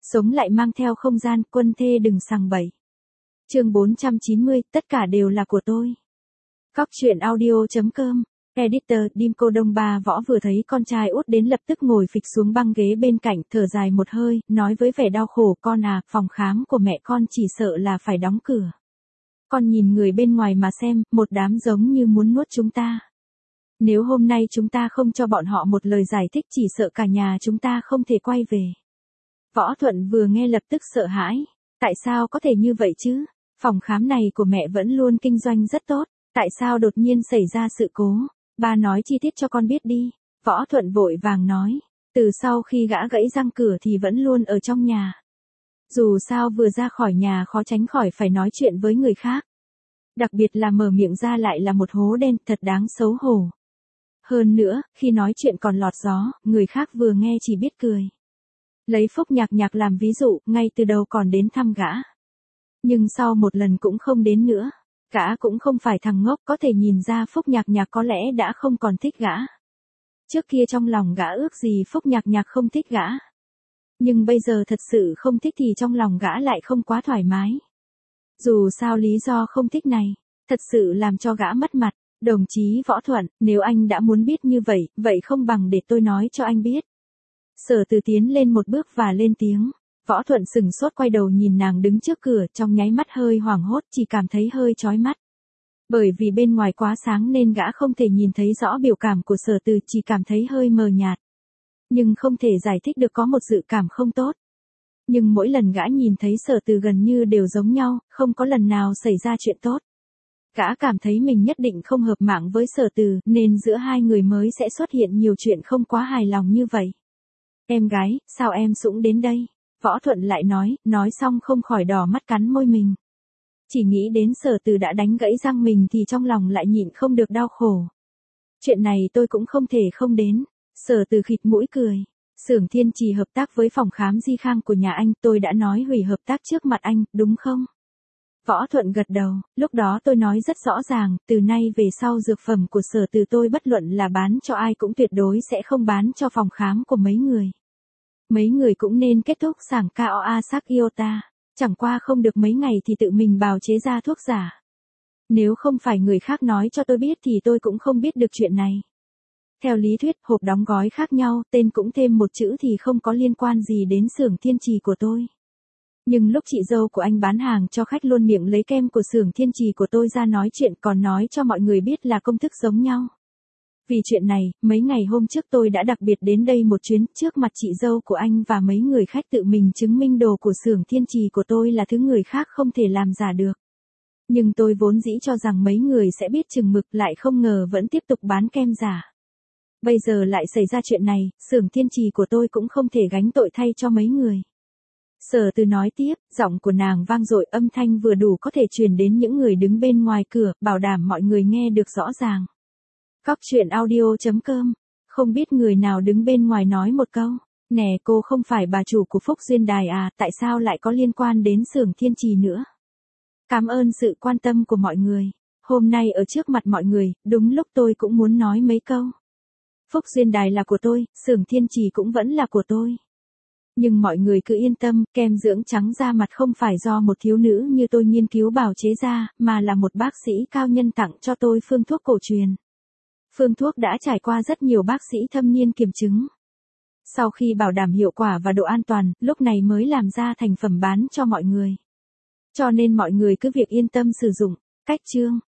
Sống lại mang theo không gian, quân thê đừng sằng bậy. Chương 490, tất cả đều là của tôi. Cóc truyện audio.com. Editor, Dimco Đông Ba Võ vừa thấy con trai út đến lập tức ngồi phịch xuống băng ghế bên cạnh, thở dài một hơi, nói với vẻ đau khổ, con à, phòng khám của mẹ con chỉ sợ là phải đóng cửa. Con nhìn người bên ngoài mà xem, một đám giống như muốn nuốt chúng ta. Nếu hôm nay chúng ta không cho bọn họ một lời giải thích chỉ sợ cả nhà chúng ta không thể quay về. Võ Thuận vừa nghe lập tức sợ hãi. Tại sao có thể như vậy chứ? Phòng khám này của mẹ vẫn luôn kinh doanh rất tốt. Tại sao đột nhiên xảy ra sự cố? Ba nói chi tiết cho con biết đi. Võ Thuận vội vàng nói. Từ sau khi gã gãy răng cửa thì vẫn luôn ở trong nhà. Dù sao vừa ra khỏi nhà khó tránh khỏi phải nói chuyện với người khác. Đặc biệt là mở miệng ra lại là một hố đen, thật đáng xấu hổ. Hơn nữa, khi nói chuyện còn lọt gió, người khác vừa nghe chỉ biết cười. Lấy Phúc Nhạc Nhạc làm ví dụ, ngay từ đầu còn đến thăm gã. Nhưng sau một lần cũng không đến nữa. Gã cũng không phải thằng ngốc, có thể nhìn ra Phúc Nhạc Nhạc có lẽ đã không còn thích gã. Trước kia trong lòng gã ước gì Phúc Nhạc Nhạc không thích gã. Nhưng bây giờ thật sự không thích thì trong lòng gã lại không quá thoải mái. Dù sao lý do không thích này, thật sự làm cho gã mất mặt. Đồng chí Võ Thuận, nếu anh đã muốn biết như vậy, vậy không bằng để tôi nói cho anh biết. Sở Từ tiến lên một bước và lên tiếng. Võ Thuận sừng sốt quay đầu nhìn nàng đứng trước cửa, trong nháy mắt hơi hoảng hốt, chỉ cảm thấy hơi chói mắt. Bởi vì bên ngoài quá sáng nên gã không thể nhìn thấy rõ biểu cảm của Sở Từ, chỉ cảm thấy hơi mờ nhạt. Nhưng không thể giải thích được có một dự cảm không tốt. Nhưng mỗi lần gã nhìn thấy Sở Từ gần như đều giống nhau, không có lần nào xảy ra chuyện tốt. Gã cảm thấy mình nhất định không hợp mạng với Sở Từ, nên giữa hai người mới sẽ xuất hiện nhiều chuyện không quá hài lòng như vậy. Em gái, sao em sũng đến đây? Võ Thuận lại nói xong không khỏi đỏ mắt cắn môi mình. Chỉ nghĩ đến Sở Từ đã đánh gãy răng mình thì trong lòng lại nhịn không được đau khổ. Chuyện này tôi cũng không thể không đến. Sở Từ khịt mũi cười. Xưởng Thiên Trì hợp tác với phòng khám Di Khang của nhà anh, tôi đã nói hủy hợp tác trước mặt anh, đúng không? Võ Thuận gật đầu, lúc đó tôi nói rất rõ ràng, từ nay về sau dược phẩm của Sở Từ tôi bất luận là bán cho ai cũng tuyệt đối sẽ không bán cho phòng khám của mấy người. Mấy người cũng nên kết thúc sảng KOA Sắc Iota, chẳng qua không được mấy ngày thì tự mình bào chế ra thuốc giả. Nếu không phải người khác nói cho tôi biết thì tôi cũng không biết được chuyện này. Theo lý thuyết, hộp đóng gói khác nhau, tên cũng thêm một chữ thì không có liên quan gì đến xưởng Thiên Trì của tôi. Nhưng lúc chị dâu của anh bán hàng cho khách luôn miệng lấy kem của xưởng Thiên Trì của tôi ra nói chuyện, còn nói cho mọi người biết là công thức giống nhau. Vì chuyện này, mấy ngày hôm trước tôi đã đặc biệt đến đây một chuyến, trước mặt chị dâu của anh và mấy người khách tự mình chứng minh đồ của xưởng Thiên Trì của tôi là thứ người khác không thể làm giả được. Nhưng tôi vốn dĩ cho rằng mấy người sẽ biết chừng mực, lại không ngờ vẫn tiếp tục bán kem giả. Bây giờ lại xảy ra chuyện này, xưởng Thiên Trì của tôi cũng không thể gánh tội thay cho mấy người. Sở Từ nói tiếp, giọng của nàng vang dội, âm thanh vừa đủ có thể truyền đến những người đứng bên ngoài cửa, bảo đảm mọi người nghe được rõ ràng. Cóc truyện audio.com. Không biết người nào đứng bên ngoài nói một câu. Nè, cô không phải bà chủ của Phúc Duyên Đài à, tại sao lại có liên quan đến xưởng Thiên Trì nữa? Cảm ơn sự quan tâm của mọi người. Hôm nay ở trước mặt mọi người, đúng lúc tôi cũng muốn nói mấy câu. Phúc Duyên Đài là của tôi, xưởng Thiên Trì cũng vẫn là của tôi. Nhưng mọi người cứ yên tâm, kem dưỡng trắng da mặt không phải do một thiếu nữ như tôi nghiên cứu bào chế ra, mà là một bác sĩ cao nhân tặng cho tôi phương thuốc cổ truyền. Phương thuốc đã trải qua rất nhiều bác sĩ thâm niên kiểm chứng. Sau khi bảo đảm hiệu quả và độ an toàn, lúc này mới làm ra thành phẩm bán cho mọi người. Cho nên mọi người cứ việc yên tâm sử dụng. Cách chương.